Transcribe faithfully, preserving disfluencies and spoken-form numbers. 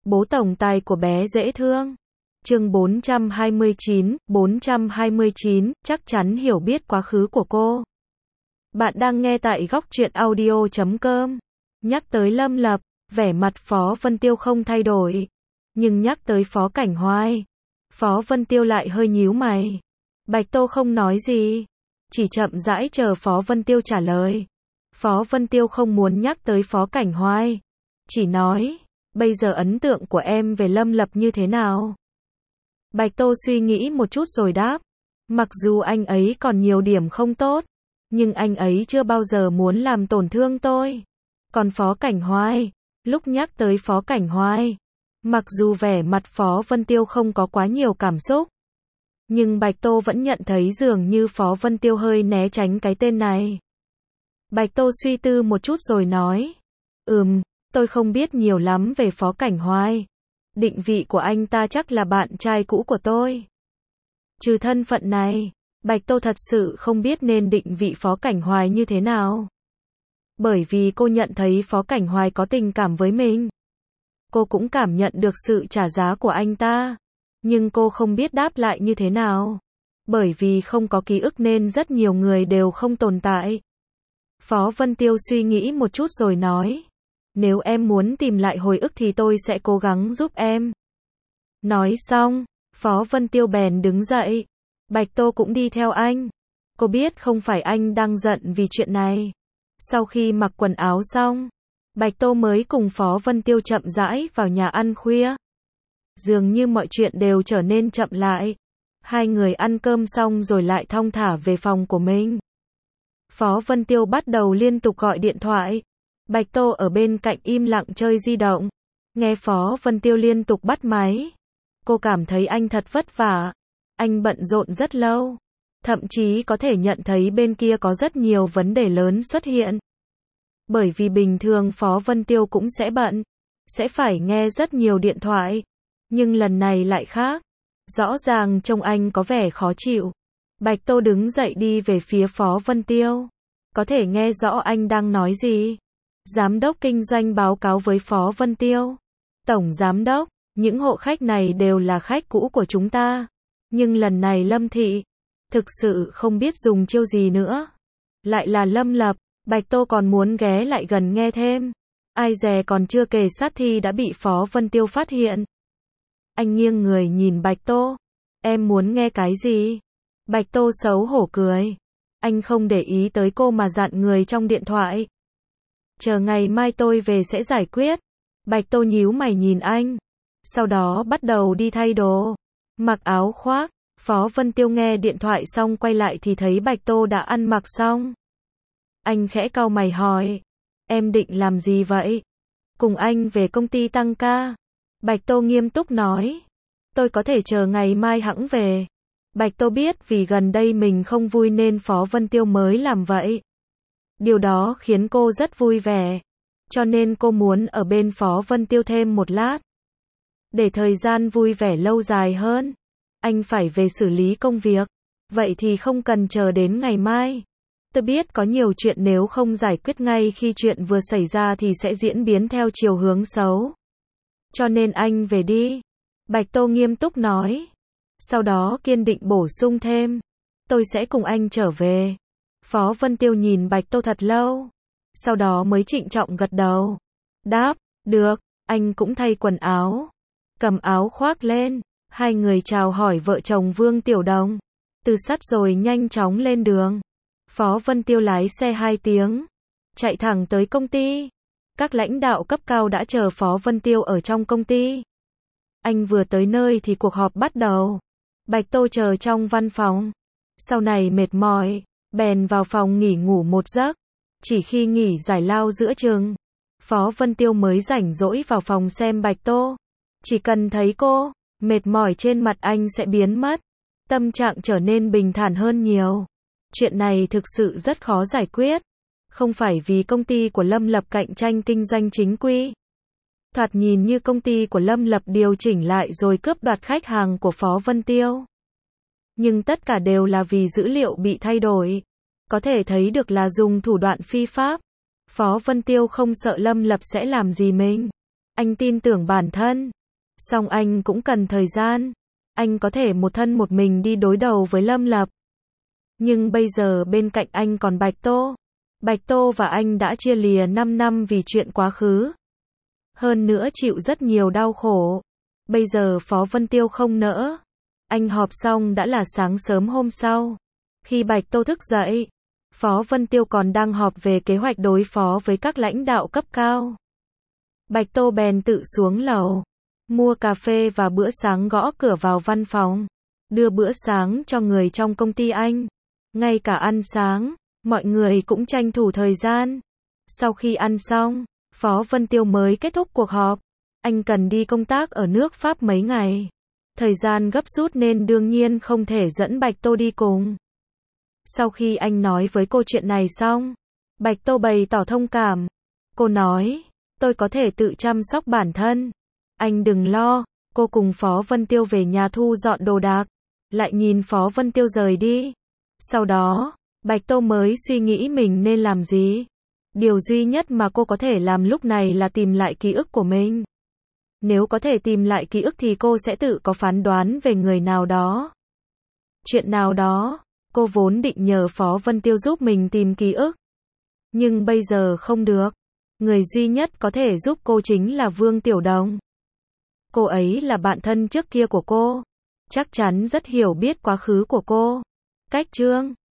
Bố tổng tài của bé dễ thương. Chương bốn trăm hai mươi chín, bốn trăm hai mươi chín, chắc chắn hiểu biết quá khứ của cô. Bạn đang nghe tại góc truyện audio chấm com. Nhắc tới Lâm Lập, vẻ mặt Phó Vân Tiêu không thay đổi. Nhưng nhắc tới Phó Cảnh Hoài, Phó Vân Tiêu lại hơi nhíu mày. Bạch Tô không nói gì, chỉ chậm rãi chờ Phó Vân Tiêu trả lời. Phó Vân Tiêu không muốn nhắc tới Phó Cảnh Hoài, chỉ nói, bây giờ ấn tượng của em về Lâm Lập như thế nào? Bạch Tô suy nghĩ một chút rồi đáp, mặc dù anh ấy còn nhiều điểm không tốt, nhưng anh ấy chưa bao giờ muốn làm tổn thương tôi. Còn Phó Cảnh Hoài, lúc nhắc tới Phó Cảnh Hoài, mặc dù vẻ mặt Phó Vân Tiêu không có quá nhiều cảm xúc, nhưng Bạch Tô vẫn nhận thấy dường như Phó Vân Tiêu hơi né tránh cái tên này. Bạch Tô suy tư một chút rồi nói, ừm, tôi không biết nhiều lắm về Phó Cảnh Hoài. Định vị của anh ta chắc là bạn trai cũ của tôi. Trừ thân phận này, Bạch Tô thật sự không biết nên định vị Phó Cảnh Hoài như thế nào. Bởi vì cô nhận thấy Phó Cảnh Hoài có tình cảm với mình. Cô cũng cảm nhận được sự trả giá của anh ta. Nhưng cô không biết đáp lại như thế nào. Bởi vì không có ký ức nên rất nhiều người đều không tồn tại. Phó Vân Tiêu suy nghĩ một chút rồi nói, nếu em muốn tìm lại hồi ức thì tôi sẽ cố gắng giúp em. Nói xong, Phó Vân Tiêu bèn đứng dậy. Bạch Tô cũng đi theo anh. Cô biết không phải anh đang giận vì chuyện này. Sau khi mặc quần áo xong, Bạch Tô mới cùng Phó Vân Tiêu chậm rãi vào nhà ăn khuya. Dường như mọi chuyện đều trở nên chậm lại. Hai người ăn cơm xong rồi lại thong thả về phòng của mình. Phó Vân Tiêu bắt đầu liên tục gọi điện thoại. Bạch Tô ở bên cạnh im lặng chơi di động. Nghe Phó Vân Tiêu liên tục bắt máy. Cô cảm thấy anh thật vất vả. Anh bận rộn rất lâu. Thậm chí có thể nhận thấy bên kia có rất nhiều vấn đề lớn xuất hiện. Bởi vì bình thường Phó Vân Tiêu cũng sẽ bận. Sẽ phải nghe rất nhiều điện thoại. Nhưng lần này lại khác. Rõ ràng trông anh có vẻ khó chịu. Bạch Tô đứng dậy đi về phía Phó Vân Tiêu. Có thể nghe rõ anh đang nói gì. Giám đốc kinh doanh báo cáo với Phó Vân Tiêu. Tổng giám đốc, những hộ khách này đều là khách cũ của chúng ta. Nhưng lần này Lâm Thị, thực sự không biết dùng chiêu gì nữa. Lại là Lâm Lập, Bạch Tô còn muốn ghé lại gần nghe thêm. Ai dè còn chưa kề sát thì đã bị Phó Vân Tiêu phát hiện. Anh nghiêng người nhìn Bạch Tô. Em muốn nghe cái gì? Bạch Tô xấu hổ cười. Anh không để ý tới cô mà dặn người trong điện thoại. Chờ ngày mai tôi về sẽ giải quyết. Bạch Tô nhíu mày nhìn anh. Sau đó bắt đầu đi thay đồ. Mặc áo khoác. Phó Vân Tiêu nghe điện thoại xong quay lại thì thấy Bạch Tô đã ăn mặc xong. Anh khẽ cau mày hỏi. Em định làm gì vậy? Cùng anh về công ty tăng ca. Bạch Tô nghiêm túc nói. Tôi có thể chờ ngày mai hẵng về. Bạch Tô biết vì gần đây mình không vui nên Phó Vân Tiêu mới làm vậy. Điều đó khiến cô rất vui vẻ. Cho nên cô muốn ở bên Phó Vân Tiêu thêm một lát. Để thời gian vui vẻ lâu dài hơn. Anh phải về xử lý công việc. Vậy thì không cần chờ đến ngày mai. Tôi biết có nhiều chuyện nếu không giải quyết ngay khi chuyện vừa xảy ra thì sẽ diễn biến theo chiều hướng xấu. Cho nên anh về đi. Bạch Tô nghiêm túc nói. Sau đó kiên định bổ sung thêm. Tôi sẽ cùng anh trở về. Phó Vân Tiêu nhìn Bạch Tô thật lâu. Sau đó mới trịnh trọng gật đầu. Đáp, được, anh cũng thay quần áo. Cầm áo khoác lên. Hai người chào hỏi vợ chồng Vương Tiểu Đồng. Từ sắt rồi nhanh chóng lên đường. Phó Vân Tiêu lái xe hai tiếng. Chạy thẳng tới công ty. Các lãnh đạo cấp cao đã chờ Phó Vân Tiêu ở trong công ty. Anh vừa tới nơi thì cuộc họp bắt đầu. Bạch Tô chờ trong văn phòng. Sau này mệt mỏi, bèn vào phòng nghỉ ngủ một giấc. Chỉ khi nghỉ giải lao giữa chừng, Phó Vân Tiêu mới rảnh rỗi vào phòng xem Bạch Tô. Chỉ cần thấy cô, mệt mỏi trên mặt anh sẽ biến mất. Tâm trạng trở nên bình thản hơn nhiều. Chuyện này thực sự rất khó giải quyết. Không phải vì công ty của Lâm Lập cạnh tranh kinh doanh chính quy. Thoạt nhìn như công ty của Lâm Lập điều chỉnh lại rồi cướp đoạt khách hàng của Phó Vân Tiêu. Nhưng tất cả đều là vì dữ liệu bị thay đổi. Có thể thấy được là dùng thủ đoạn phi pháp. Phó Vân Tiêu không sợ Lâm Lập sẽ làm gì mình. Anh tin tưởng bản thân, Song anh cũng cần thời gian. Anh có thể một thân một mình đi đối đầu với Lâm Lập. Nhưng bây giờ bên cạnh anh còn Bạch Tô. Bạch Tô và anh đã chia lìa năm năm vì chuyện quá khứ. Hơn nữa chịu rất nhiều đau khổ. Bây giờ Phó Vân Tiêu không nỡ. Anh họp xong đã là sáng sớm hôm sau. Khi Bạch Tô thức dậy, Phó Vân Tiêu còn đang họp về kế hoạch đối phó với các lãnh đạo cấp cao. Bạch Tô bèn tự xuống lầu, mua cà phê và bữa sáng, gõ cửa vào văn phòng, đưa bữa sáng cho người trong công ty anh. Ngay cả ăn sáng, mọi người cũng tranh thủ thời gian. Sau khi ăn xong, Phó Vân Tiêu mới kết thúc cuộc họp. Anh cần đi công tác ở nước Pháp mấy ngày. Thời gian gấp rút nên đương nhiên không thể dẫn Bạch Tô đi cùng. Sau khi anh nói với cô chuyện này xong, Bạch Tô bày tỏ thông cảm. Cô nói, tôi có thể tự chăm sóc bản thân. Anh đừng lo. Cô cùng Phó Vân Tiêu về nhà thu dọn đồ đạc. Lại nhìn Phó Vân Tiêu rời đi. Sau đó, Bạch Tô mới suy nghĩ mình nên làm gì. Điều duy nhất mà cô có thể làm lúc này là tìm lại ký ức của mình. Nếu có thể tìm lại ký ức thì cô sẽ tự có phán đoán về người nào đó. Chuyện nào đó, cô vốn định nhờ Phó Vân Tiêu giúp mình tìm ký ức. Nhưng bây giờ không được. Người duy nhất có thể giúp cô chính là Vương Tiểu Đồng. Cô ấy là bạn thân trước kia của cô. Chắc chắn rất hiểu biết quá khứ của cô. Cách chương